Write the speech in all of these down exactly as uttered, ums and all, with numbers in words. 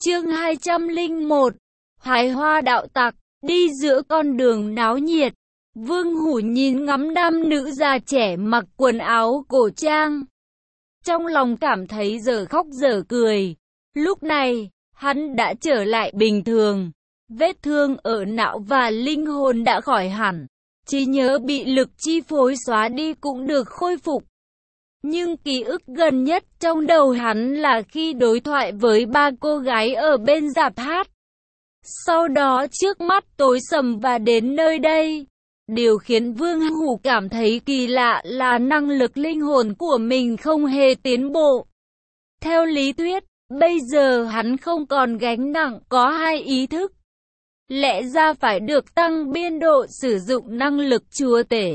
Chương hai trăm lẻ một, Hái hoa đạo tặc. Đi giữa con đường náo nhiệt, Vương Hủ nhìn ngắm nam nữ già trẻ mặc quần áo cổ trang. Trong lòng cảm thấy dở khóc dở cười. Lúc này, hắn đã trở lại bình thường. Vết thương ở não và linh hồn đã khỏi hẳn. Trí nhớ bị lực chi phối xóa đi cũng được khôi phục. Nhưng ký ức gần nhất trong đầu hắn là khi đối thoại với ba cô gái ở bên rạp hát. Sau đó trước mắt tối sầm và đến nơi đây. Điều khiến Vương Hủ cảm thấy kỳ lạ là năng lực linh hồn của mình không hề tiến bộ. Theo lý thuyết, bây giờ hắn không còn gánh nặng có hai ý thức. Lẽ ra phải được tăng biên độ sử dụng năng lực chúa tể.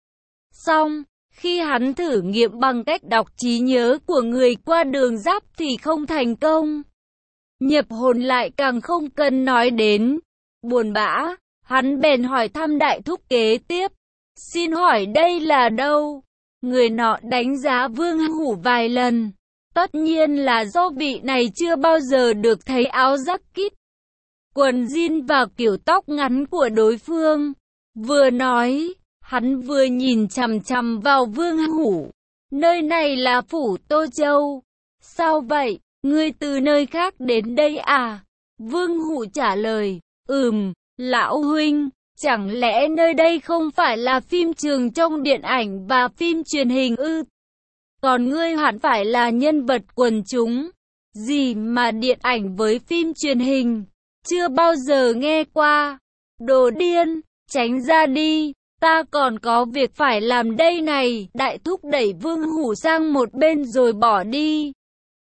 Xong, khi hắn thử nghiệm bằng cách đọc trí nhớ của người qua đường giáp thì không thành công. Nhập hồn lại càng không cần nói đến. Buồn bã, hắn bèn hỏi thăm đại thúc kế tiếp. Xin hỏi đây là đâu? Người nọ đánh giá Vương Hủ vài lần. Tất nhiên là do vị này chưa bao giờ được thấy áo jacket, quần jean và kiểu tóc ngắn của đối phương. Vừa nói, hắn vừa nhìn chằm chằm vào Vương Hủ. Nơi này là phủ Tô Châu. Sao vậy? Ngươi từ nơi khác đến đây à? Vương Hủ trả lời, ừm, lão huynh, chẳng lẽ nơi đây không phải là phim trường trong điện ảnh và phim truyền hình ư? Còn ngươi hẳn phải là nhân vật quần chúng. Gì mà điện ảnh với phim truyền hình? Chưa bao giờ nghe qua. Đồ điên, tránh ra đi, ta còn có việc phải làm đây này. Đại thúc đẩy Vương Hủ sang một bên rồi bỏ đi.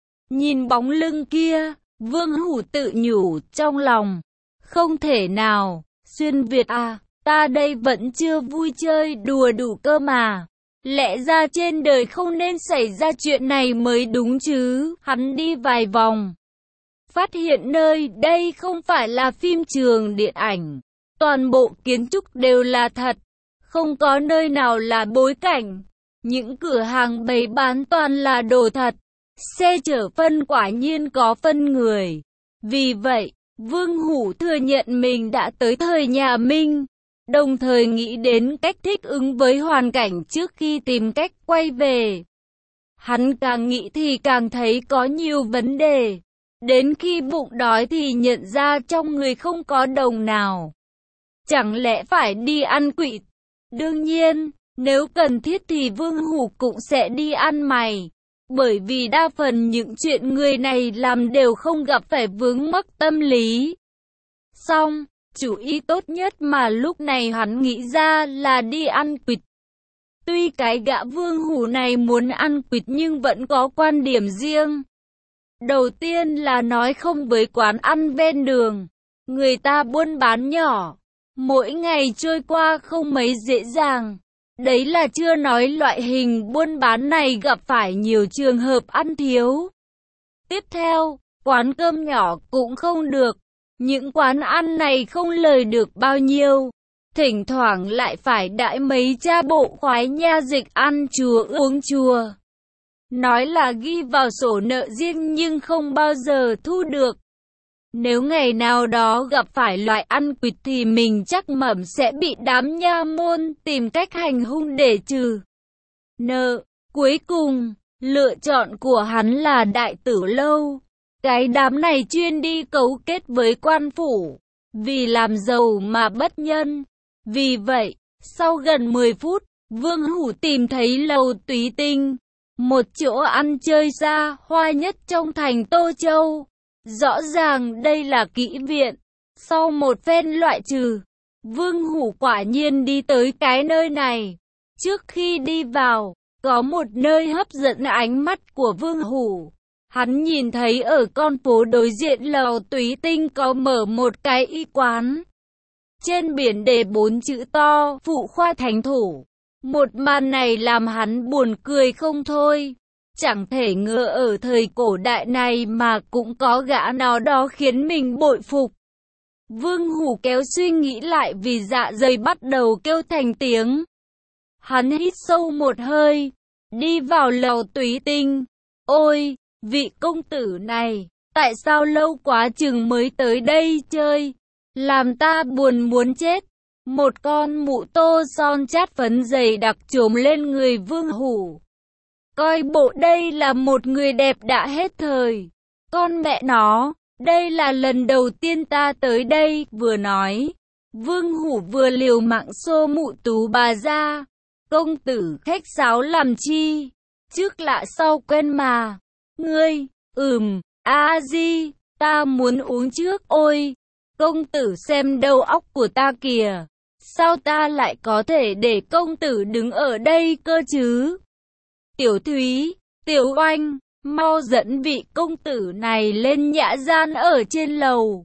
Nhìn bóng lưng kia, Vương Hủ tự nhủ trong lòng. Không thể nào, xuyên Việt à, ta đây vẫn chưa vui chơi đùa đủ cơ mà. Lẽ ra trên đời không nên xảy ra chuyện này mới đúng chứ. Hắn đi vài vòng, phát hiện nơi đây không phải là phim trường điện ảnh. Toàn bộ kiến trúc đều là thật, không có nơi nào là bối cảnh. Những cửa hàng bày bán toàn là đồ thật. Xe chở phân quả nhiên có phân người. Vì vậy, Vương Hủ thừa nhận mình đã tới thời nhà Minh, đồng thời nghĩ đến cách thích ứng với hoàn cảnh trước khi tìm cách quay về. Hắn càng nghĩ thì càng thấy có nhiều vấn đề. Đến khi bụng đói thì nhận ra trong người không có đồng nào. Chẳng lẽ phải đi ăn quỵt? Đương nhiên, nếu cần thiết thì Vương Hủ cũng sẽ đi ăn mày. Bởi vì đa phần những chuyện người này làm đều không gặp phải vướng mắc tâm lý. Xong, chủ ý tốt nhất mà lúc này hắn nghĩ ra là đi ăn quỵt. Tuy cái gã Vương Hủ này muốn ăn quỵt nhưng vẫn có quan điểm riêng. Đầu tiên là nói không với quán ăn ven đường. Người ta buôn bán nhỏ, mỗi ngày trôi qua không mấy dễ dàng. Đấy là chưa nói loại hình buôn bán này gặp phải nhiều trường hợp ăn thiếu. Tiếp theo, quán cơm nhỏ cũng không được. Những quán ăn này không lời được bao nhiêu. Thỉnh thoảng lại phải đãi mấy cha bộ khoái nha dịch ăn chùa uống chùa. Nói là ghi vào sổ nợ riêng nhưng không bao giờ thu được. Nếu ngày nào đó gặp phải loại ăn quỵt thì mình chắc mẩm sẽ bị đám nha môn tìm cách hành hung để trừ nợ. Cuối cùng, lựa chọn của hắn là Đại Tử Lâu. Cái đám này chuyên đi cấu kết với quan phủ, vì làm giàu mà bất nhân. Vì vậy, sau gần mười phút, Vương Hủ tìm thấy lầu Túy Tinh, một chỗ ăn chơi xa hoa nhất trong thành Tô Châu. Rõ ràng đây là kỹ viện. Sau một phen loại trừ, Vương Hủ quả nhiên đi tới cái nơi này. Trước khi đi vào, có một nơi hấp dẫn ánh mắt của Vương Hủ. Hắn nhìn thấy ở con phố đối diện lầu Túy Tinh có mở một cái y quán. Trên biển đề bốn chữ to, Phụ khoa thánh thủ. Một màn này làm hắn buồn cười không thôi. Chẳng thể ngờ ở thời cổ đại này mà cũng có gã nào đó khiến mình bội phục. Vương Hủ kéo suy nghĩ lại vì dạ dày bắt đầu kêu thành tiếng. Hắn hít sâu một hơi, đi vào lầu Túy Tinh. Ôi, vị công tử này, Tại sao lâu quá chừng mới tới đây chơi? Làm ta buồn muốn chết. Một con mụ tô son chát phấn dày đặc trồm lên người Vương Hủ. Coi bộ đây là một người đẹp đã hết thời. Con mẹ nó, đây là lần đầu tiên ta tới đây, vừa nói. Vương Hủ vừa liều mạng xô mụ Tú bà ra. Công tử khách sáo làm chi? Trước lạ sau quen mà. Ngươi, ừm, a di, ta muốn uống trước. Ôi, công tử xem đầu óc của ta kìa. Sao ta lại có thể để công tử đứng ở đây cơ chứ? Tiểu Thúy, Tiểu Oanh, mau dẫn vị công tử này lên nhã gian ở trên lầu.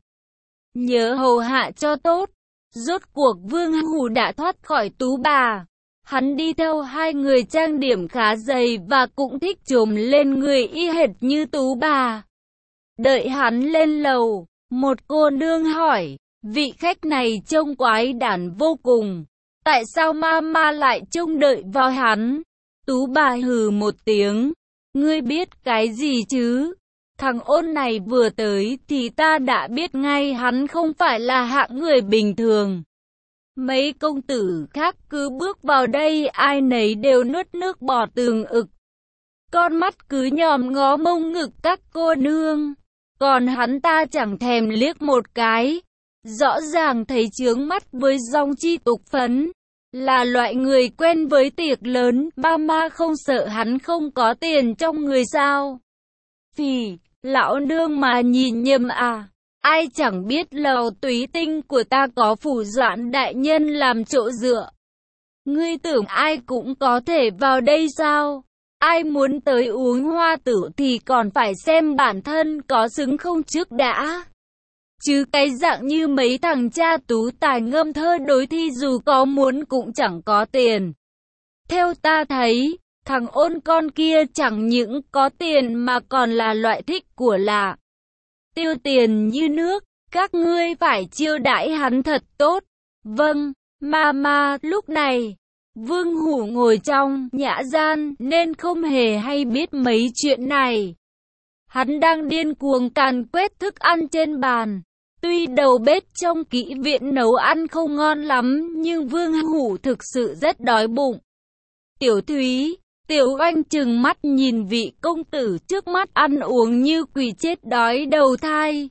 Nhớ hầu hạ cho tốt. Rốt cuộc Vương Hủ đã thoát khỏi Tú bà. Hắn đi theo hai người trang điểm khá dày và cũng thích trồm lên người y hệt như Tú bà. Đợi hắn lên lầu, một cô nương hỏi, vị khách này trông quái đản vô cùng. Tại sao mama lại trông đợi vào hắn? Tú bà hừ một tiếng. Ngươi biết cái gì chứ? Thằng ôn này vừa tới thì ta đã biết ngay hắn không phải là hạng người bình thường. Mấy công tử khác cứ bước vào đây ai nấy đều nuốt nước bọt tường ực. Con mắt cứ nhòm ngó mông ngực các cô nương. Còn hắn ta chẳng thèm liếc một cái. Rõ ràng thấy chướng mắt với dòng chi tục phấn. Là loại người quen với tiệc lớn, ba ma không sợ hắn không có tiền trong người sao? Phì, lão nương mà nhìn nhầm à? Ai chẳng biết lầu túy tinh của ta có phủ doãn đại nhân làm chỗ dựa. Ngươi tưởng ai cũng có thể vào đây sao? Ai muốn tới uống hoa tử thì còn phải xem bản thân có xứng không trước đã. Chứ cái dạng như mấy thằng cha tú tài ngâm thơ đối thi dù có muốn cũng chẳng có tiền. Theo ta thấy, thằng ôn con kia chẳng những có tiền mà còn là loại thích của lạ. Tiêu tiền như nước, các ngươi phải chiêu đãi hắn thật tốt. Vâng, mama. Lúc này, Vương Hủ ngồi trong nhã gian nên không hề hay biết mấy chuyện này. Hắn đang điên cuồng càn quét thức ăn trên bàn. Tuy đầu bếp trong kỹ viện nấu ăn không ngon lắm, nhưng Vương Hủ thực sự rất đói bụng. Tiểu Thúy, Tiểu Oanh trừng mắt nhìn vị công tử trước mắt ăn uống như quỷ chết đói đầu thai.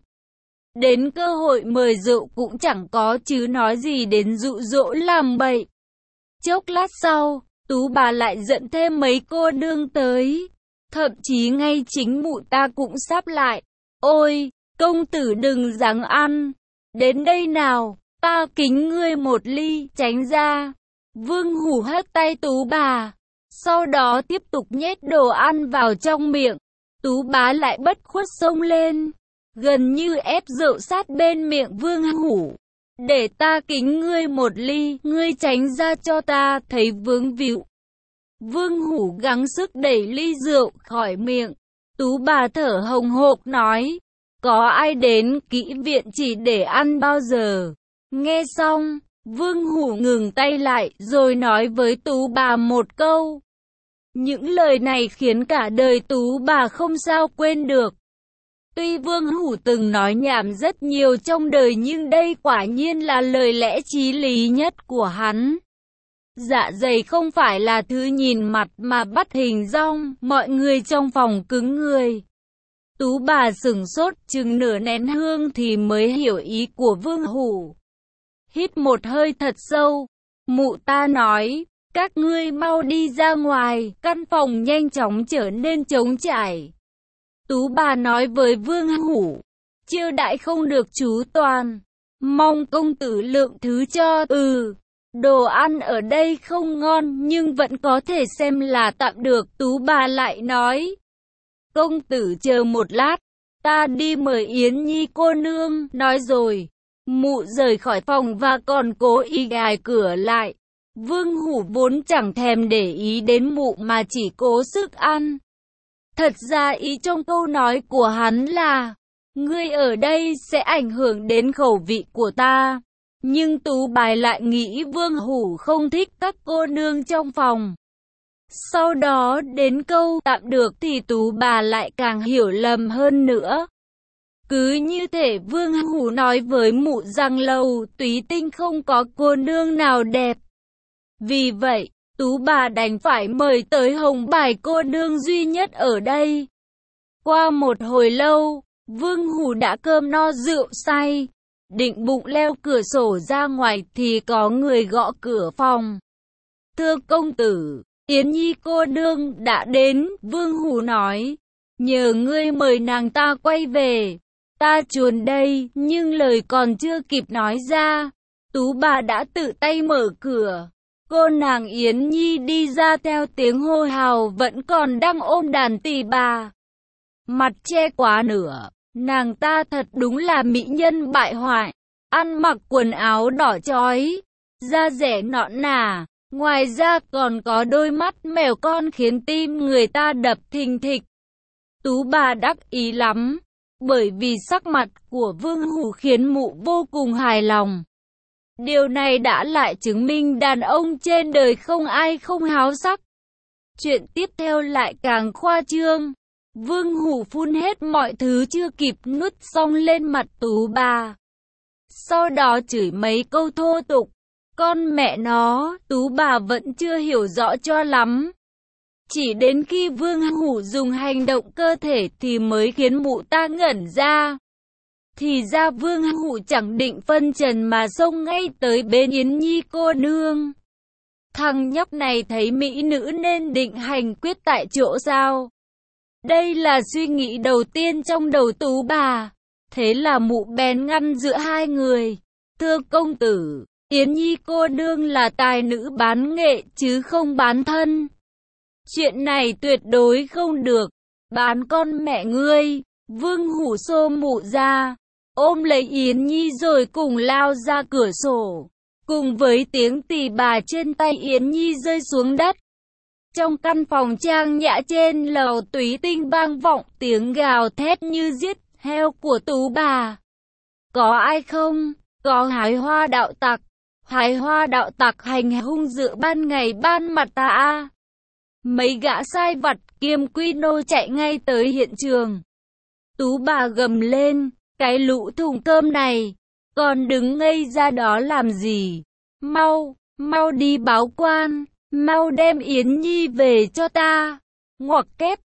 Đến cơ hội mời rượu cũng chẳng có chứ nói gì đến dụ dỗ làm bậy. Chốc lát sau, Tú bà lại dẫn thêm mấy cô nương tới. Thậm chí ngay chính mụ ta cũng sắp lại. Ôi, công tử đừng dáng ăn. Đến đây nào, ta kính ngươi một ly, tránh ra. Vương Hủ hất tay Tú bà. Sau đó tiếp tục nhét đồ ăn vào trong miệng. Tú bá lại bất khuất xông lên. Gần như ép rượu sát bên miệng Vương Hủ. Để ta kính ngươi một ly, ngươi tránh ra cho ta, thấy vướng víu. Vương Hủ gắng sức đẩy ly rượu khỏi miệng. Tú bà thở hồng hộc nói. Có ai đến kỹ viện chỉ để ăn bao giờ? Nghe xong, Vương Hủ ngừng tay lại rồi nói với Tú bà một câu. Những lời này khiến cả đời Tú bà không sao quên được. Tuy Vương Hủ từng nói nhảm rất nhiều trong đời nhưng đây quả nhiên là lời lẽ chí lý nhất của hắn. Dạ dày không phải là thứ nhìn mặt mà bắt hình dong, mọi người trong phòng cứng người. Tú bà sửng sốt chừng nửa nén hương thì mới hiểu ý của Vương Hủ. Hít một hơi thật sâu, mụ ta nói, các ngươi mau đi ra ngoài, căn phòng nhanh chóng trở nên trống trải. Tú bà nói với Vương Hủ, chiêu đãi không được chú toàn, mong công tử lượng thứ cho. Ừ, đồ ăn ở đây không ngon nhưng vẫn có thể xem là tạm được. Tú bà lại nói, công tử chờ một lát, ta đi mời Yến Nhi cô nương. Nói rồi, mụ rời khỏi phòng và còn cố ý gài cửa lại. Vương Hủ vốn chẳng thèm để ý đến mụ mà chỉ cố sức ăn. Thật ra ý trong câu nói của hắn là, ngươi ở đây sẽ ảnh hưởng đến khẩu vị của ta. Nhưng Tú bài lại nghĩ Vương Hủ không thích các cô nương trong phòng. Sau đó đến câu tạm được thì Tú bà lại càng hiểu lầm hơn nữa. Cứ như thể Vương Hủ nói với mụ rằng lầu Túy Tinh không có cô nương nào đẹp. Vì vậy, Tú bà đành phải mời tới Hồng Bài cô nương duy nhất ở đây. Qua một hồi lâu, Vương Hủ đã cơm no rượu say, định bụng leo cửa sổ ra ngoài thì có người gõ cửa phòng. Thưa công tử, Yến Nhi cô nương đã đến. Vương Hủ nói, nhờ ngươi mời nàng ta quay về. Ta chuồn đây, nhưng lời còn chưa kịp nói ra, Tú bà đã tự tay mở cửa. Cô nàng Yến Nhi đi ra theo tiếng hô hào vẫn còn đang ôm đàn tỳ bà. Mặt che quá nửa, nàng ta thật đúng là mỹ nhân bại hoại, ăn mặc quần áo đỏ chói, da dẻ nõn nà, ngoài ra còn có đôi mắt mèo con khiến tim người ta đập thình thịch. Tú bà đắc ý lắm, bởi vì sắc mặt của Vương Hủ khiến mụ vô cùng hài lòng. Điều này đã lại chứng minh đàn ông trên đời không ai không háo sắc. Chuyện tiếp theo lại càng khoa trương. Vương Hủ phun hết mọi thứ chưa kịp nuốt xong lên mặt Tú bà. Sau đó chửi mấy câu thô tục. Con mẹ nó, Tú bà vẫn chưa hiểu rõ cho lắm. Chỉ đến khi Vương Hủ dùng hành động cơ thể thì mới khiến mụ ta ngẩn ra. Thì ra Vương Hủ chẳng định phân trần mà xông ngay tới bên Yến Nhi cô nương. Thằng nhóc này thấy mỹ nữ nên định hành quyết tại chỗ sao? Đây là suy nghĩ đầu tiên trong đầu Tú bà. Thế là mụ bèn ngăn giữa hai người. Thưa công tử, Yến Nhi cô nương là tài nữ bán nghệ chứ không bán thân. Chuyện này tuyệt đối không được. Bán con mẹ ngươi. Vương Hủ xô mụ ra, ôm lấy Yến Nhi rồi cùng lao ra cửa sổ. Cùng với tiếng tỳ bà trên tay Yến Nhi rơi xuống đất. Trong căn phòng trang nhã trên lầu Túy Tinh vang vọng tiếng gào thét như giết heo của Tú bà. Có ai không? Có hái hoa đạo tặc. Hái hoa đạo tặc hành hung giữa ban ngày ban mặt ta a. Mấy gã sai vặt kiêm quy nô chạy ngay tới hiện trường. Tú bà gầm lên, cái lũ thùng cơm này, còn đứng ngây ra đó làm gì? Mau, mau đi báo quan, mau đem Yến Nhi về cho ta. Ngoặc kép.